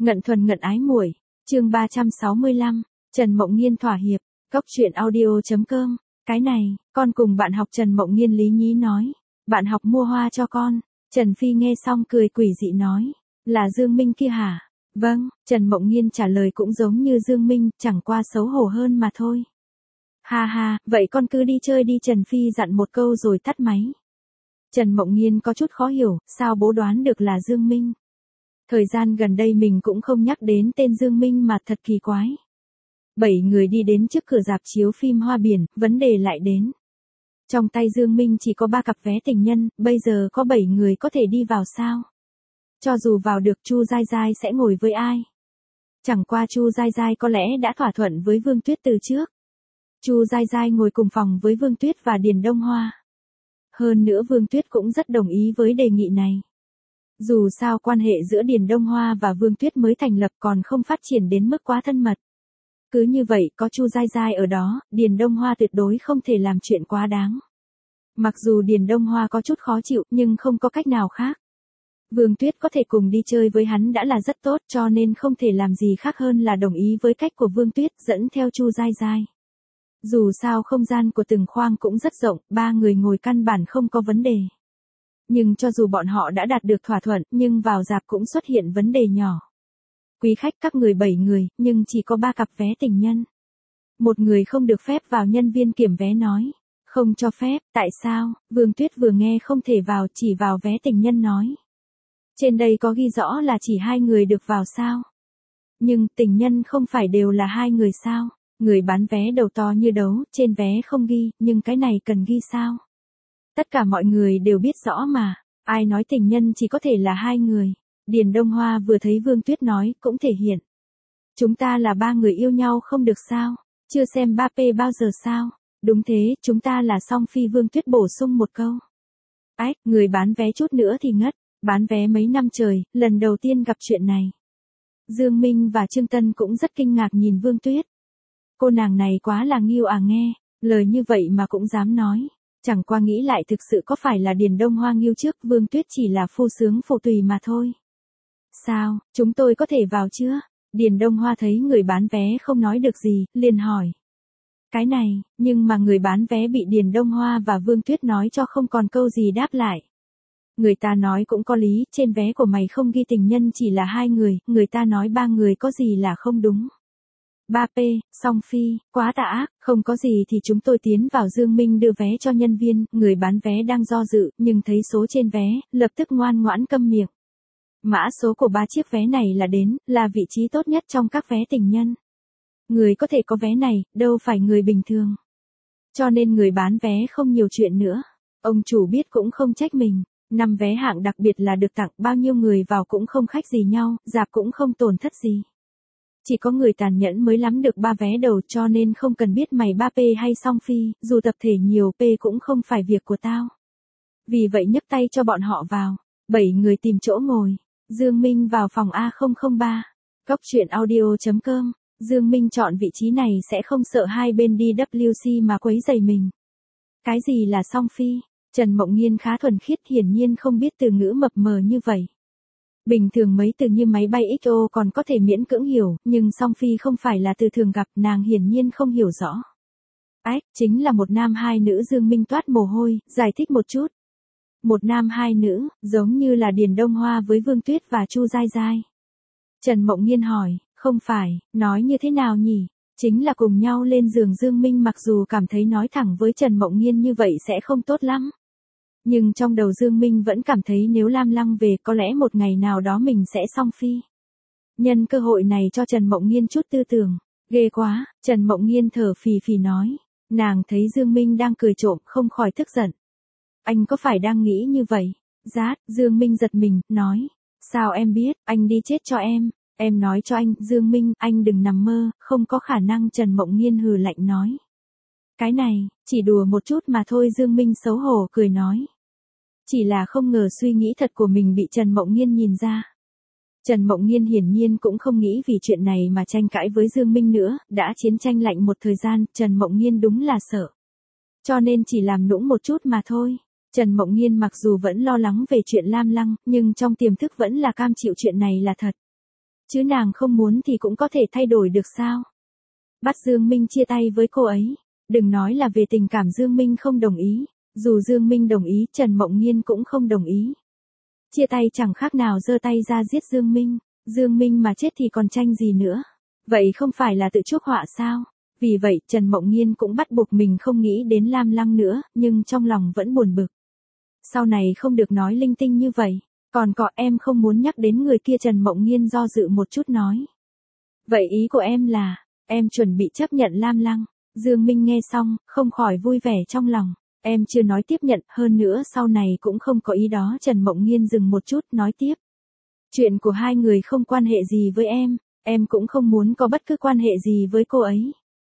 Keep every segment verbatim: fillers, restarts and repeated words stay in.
Ngận thuần ngận ái muội, chương ba trăm sáu mươi lăm, Trần Mộng Nghiên thỏa hiệp, cốc truyện audio chấm com. Cái này, con cùng bạn học Trần Mộng Nghiên lý nhí nói, bạn học mua hoa cho con. Trần Phi nghe xong cười quỷ dị nói, là Dương Minh kia hả? Vâng, Trần Mộng Nghiên trả lời cũng giống như Dương Minh, chẳng qua xấu hổ hơn mà thôi. Ha ha, vậy con cứ đi chơi đi, Trần Phi dặn một câu rồi tắt máy. Trần Mộng Nghiên có chút khó hiểu, sao bố đoán được là Dương Minh? Thời gian gần đây mình cũng không nhắc đến tên Dương Minh mà thật kỳ quái. Bảy người đi đến trước cửa rạp chiếu phim Hoa Biển, vấn đề lại đến. Trong tay Dương Minh chỉ có ba cặp vé tình nhân, bây giờ có bảy người có thể đi vào sao? Cho dù vào được, Chu Giai Giai sẽ ngồi với ai? Chẳng qua Chu Giai Giai có lẽ đã thỏa thuận với Vương Tuyết từ trước. Chu Giai Giai ngồi cùng phòng với Vương Tuyết và Điền Đông Hoa. Hơn nữa Vương Tuyết cũng rất đồng ý với đề nghị này. Dù sao quan hệ giữa Điền Đông Hoa và Vương Tuyết mới thành lập còn không phát triển đến mức quá thân mật. Cứ như vậy, có Chu Giai Giai ở đó, Điền Đông Hoa tuyệt đối không thể làm chuyện quá đáng. Mặc dù Điền Đông Hoa có chút khó chịu, nhưng không có cách nào khác. Vương Tuyết có thể cùng đi chơi với hắn đã là rất tốt, cho nên không thể làm gì khác hơn là đồng ý với cách của Vương Tuyết, dẫn theo Chu Giai Giai. Dù sao không gian của từng khoang cũng rất rộng, ba người ngồi căn bản không có vấn đề. Nhưng cho dù bọn họ đã đạt được thỏa thuận, nhưng vào rạp cũng xuất hiện vấn đề nhỏ. Quý khách các người bảy người, nhưng chỉ có ba cặp vé tình nhân. Một người không được phép vào, nhân viên kiểm vé nói. Không cho phép, tại sao? Vương Tuyết vừa nghe không thể vào, chỉ vào vé tình nhân nói. Trên đây có ghi rõ là chỉ hai người được vào sao? Nhưng, tình nhân không phải đều là hai người sao? Người bán vé đầu to như đấu, trên vé không ghi, nhưng cái này cần ghi sao? Tất cả mọi người đều biết rõ mà, ai nói tình nhân chỉ có thể là hai người. Điền Đông Hoa vừa thấy Vương Tuyết nói, cũng thể hiện. Chúng ta là ba người yêu nhau không được sao? Chưa xem ba P bao giờ sao? Đúng thế, chúng ta là song phi, Vương Tuyết bổ sung một câu. Ách, người bán vé chút nữa thì ngất, bán vé mấy năm trời, lần đầu tiên gặp chuyện này. Dương Minh và Trương Tân cũng rất kinh ngạc nhìn Vương Tuyết. Cô nàng này quá là nghiêu à nghe, lời như vậy mà cũng dám nói. Chẳng qua nghĩ lại thực sự có phải là Điền Đông Hoa nghiêu trước, Vương Tuyết chỉ là phu sướng phụ tùy mà thôi. Sao, chúng tôi có thể vào chưa? Điền Đông Hoa thấy người bán vé không nói được gì, liền hỏi. Cái này, nhưng mà người bán vé bị Điền Đông Hoa và Vương Tuyết nói cho không còn câu gì đáp lại. Người ta nói cũng có lý, trên vé của mày không ghi tình nhân chỉ là hai người, người ta nói ba người có gì là không đúng. ba P, song phi, quá tà ác, không có gì thì chúng tôi tiến vào. Dương Minh đưa vé cho nhân viên, người bán vé đang do dự, nhưng thấy số trên vé, lập tức ngoan ngoãn câm miệng. Mã số của ba chiếc vé này là đến, là vị trí tốt nhất trong các vé tình nhân. Người có thể có vé này, đâu phải người bình thường. Cho nên người bán vé không nhiều chuyện nữa. Ông chủ biết cũng không trách mình. Năm vé hạng đặc biệt là được tặng, bao nhiêu người vào cũng không khách gì nhau, rạp cũng không tổn thất gì. Chỉ có người tàn nhẫn mới lắm được ba vé đầu, cho nên không cần biết mày ba P hay song phi, dù tập thể nhiều P cũng không phải việc của tao. Vì vậy nhấc tay cho bọn họ vào. Bảy người tìm chỗ ngồi. Dương Minh vào phòng A không không ba. Cốc truyện audio chấm com. Dương Minh chọn vị trí này sẽ không sợ hai bên đi W C mà quấy rầy mình. Cái gì là song phi? Trần Mộng Nghiên khá thuần khiết, hiển nhiên không biết từ ngữ mập mờ như vậy. Bình thường mấy từ như máy bay ích ô còn có thể miễn cưỡng hiểu, nhưng song phi không phải là từ thường gặp, nàng hiển nhiên không hiểu rõ. Ách, chính là một nam hai nữ. Dương Minh toát mồ hôi, giải thích một chút. Một nam hai nữ, giống như là Điền Đông Hoa với Vương Tuyết và Chu Giai Giai. Trần Mộng Nghiên hỏi, không phải, nói như thế nào nhỉ? Chính là cùng nhau lên giường. Dương Minh mặc dù cảm thấy nói thẳng với Trần Mộng Nghiên như vậy sẽ không tốt lắm. Nhưng trong đầu Dương Minh vẫn cảm thấy nếu Lam Lăng về có lẽ một ngày nào đó mình sẽ song phi. Nhân cơ hội này cho Trần Mộng Nghiên chút tư tưởng. Ghê quá, Trần Mộng Nghiên thở phì phì nói. Nàng thấy Dương Minh đang cười trộm không khỏi tức giận. Anh có phải đang nghĩ như vậy? Rát, Dương Minh giật mình, nói. Sao em biết, anh đi chết cho em. Em nói cho anh, Dương Minh, anh đừng nằm mơ, không có khả năng. Trần Mộng Nghiên hừ lạnh nói. Cái này, chỉ đùa một chút mà thôi. Dương Minh xấu hổ cười nói. Chỉ là không ngờ suy nghĩ thật của mình bị Trần Mộng Nghiên nhìn ra. Trần Mộng Nghiên hiển nhiên cũng không nghĩ vì chuyện này mà tranh cãi với Dương Minh nữa, đã chiến tranh lạnh một thời gian, Trần Mộng Nghiên đúng là sợ. Cho nên chỉ làm nũng một chút mà thôi. Trần Mộng Nghiên mặc dù vẫn lo lắng về chuyện Lam Lăng, nhưng trong tiềm thức vẫn là cam chịu chuyện này là thật. Chứ nàng không muốn thì cũng có thể thay đổi được sao? Bắt Dương Minh chia tay với cô ấy. Đừng nói là về tình cảm Dương Minh không đồng ý. Dù Dương Minh đồng ý, Trần Mộng Nhiên cũng không đồng ý. Chia tay chẳng khác nào giơ tay ra giết Dương Minh. Dương Minh mà chết thì còn tranh gì nữa. Vậy không phải là tự chuốc họa sao? Vì vậy Trần Mộng Nhiên cũng bắt buộc mình không nghĩ đến Lam Lăng nữa, nhưng trong lòng vẫn buồn bực. Sau này không được nói linh tinh như vậy. Còn có em không muốn nhắc đến người kia. Trần Mộng Nhiên do dự một chút nói. Vậy ý của em là, em chuẩn bị chấp nhận Lam Lăng. Dương Minh nghe xong, không khỏi vui vẻ trong lòng. Em chưa nói tiếp nhận, hơn nữa sau này cũng không có ý đó. Trần Mộng Nhiên dừng một chút, nói tiếp. Chuyện của hai người không quan hệ gì với em, em cũng không muốn có bất cứ quan hệ gì với cô ấy.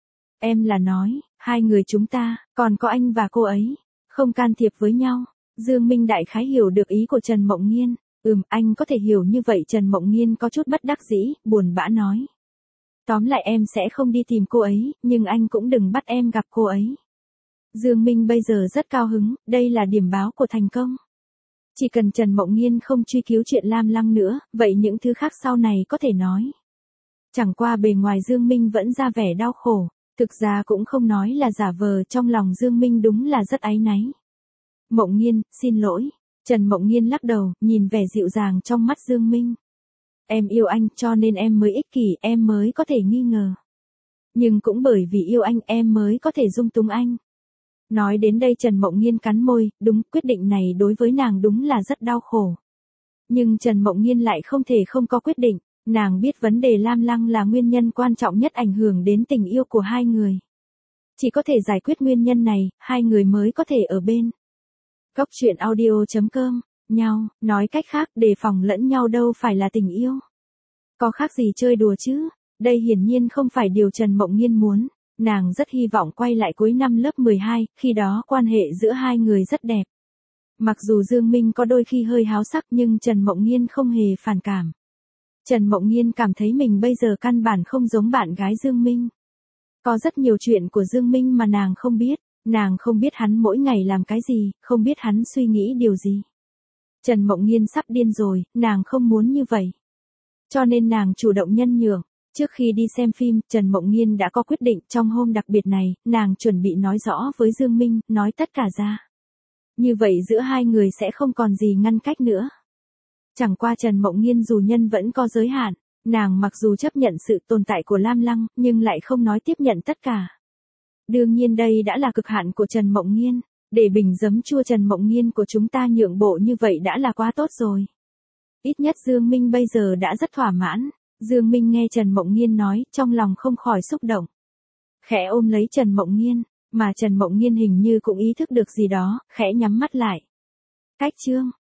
Em là nói, hai người chúng ta, còn có anh và cô ấy, không can thiệp với nhau. Dương Minh đại khái hiểu được ý của Trần Mộng Nhiên. Ừm, anh có thể hiểu như vậy. Trần Mộng Nhiên có chút bất đắc dĩ, buồn bã nói. Tóm lại em sẽ không đi tìm cô ấy, nhưng anh cũng đừng bắt em gặp cô ấy. Dương Minh bây giờ rất cao hứng, đây là điểm báo của thành công. Chỉ cần Trần Mộng Nhiên không truy cứu chuyện Lam Lăng nữa, vậy những thứ khác sau này có thể nói. Chẳng qua bề ngoài Dương Minh vẫn ra vẻ đau khổ, thực ra cũng không nói là giả vờ, trong lòng Dương Minh đúng là rất áy náy. Mộng Nhiên, xin lỗi. Trần Mộng Nhiên lắc đầu, nhìn vẻ dịu dàng trong mắt Dương Minh. Em yêu anh cho nên em mới ích kỷ, em mới có thể nghi ngờ. Nhưng cũng bởi vì yêu anh em mới có thể dung túng anh. Nói đến đây Trần Mộng Nhiên cắn môi, đúng, quyết định này đối với nàng đúng là rất đau khổ. Nhưng Trần Mộng Nhiên lại không thể không có quyết định, nàng biết vấn đề Lam Lăng là nguyên nhân quan trọng nhất ảnh hưởng đến tình yêu của hai người. Chỉ có thể giải quyết nguyên nhân này, hai người mới có thể ở bên. Cốc truyện audio chấm com, nhau, nói cách khác, đề phòng lẫn nhau đâu phải là tình yêu. Có khác gì chơi đùa chứ, đây hiển nhiên không phải điều Trần Mộng Nhiên muốn. Nàng rất hy vọng quay lại cuối năm lớp mười hai, khi đó quan hệ giữa hai người rất đẹp. Mặc dù Dương Minh có đôi khi hơi háo sắc nhưng Trần Mộng Nhiên không hề phản cảm. Trần Mộng Nhiên cảm thấy mình bây giờ căn bản không giống bạn gái Dương Minh. Có rất nhiều chuyện của Dương Minh mà nàng không biết, nàng không biết hắn mỗi ngày làm cái gì, không biết hắn suy nghĩ điều gì. Trần Mộng Nhiên sắp điên rồi, nàng không muốn như vậy. Cho nên nàng chủ động nhân nhượng. Trước khi đi xem phim, Trần Mộng Nhiên đã có quyết định, trong hôm đặc biệt này, nàng chuẩn bị nói rõ với Dương Minh, nói tất cả ra. Như vậy giữa hai người sẽ không còn gì ngăn cách nữa. Chẳng qua Trần Mộng Nhiên dù nhân vẫn có giới hạn, nàng mặc dù chấp nhận sự tồn tại của Lam Lăng, nhưng lại không nói tiếp nhận tất cả. Đương nhiên đây đã là cực hạn của Trần Mộng Nhiên, để bình giấm chua Trần Mộng Nhiên của chúng ta nhượng bộ như vậy đã là quá tốt rồi. Ít nhất Dương Minh bây giờ đã rất thỏa mãn. Dương Minh nghe Trần Mộng Nhiên nói, trong lòng không khỏi xúc động. Khẽ ôm lấy Trần Mộng Nhiên, mà Trần Mộng Nhiên hình như cũng ý thức được gì đó, khẽ nhắm mắt lại. Cách chương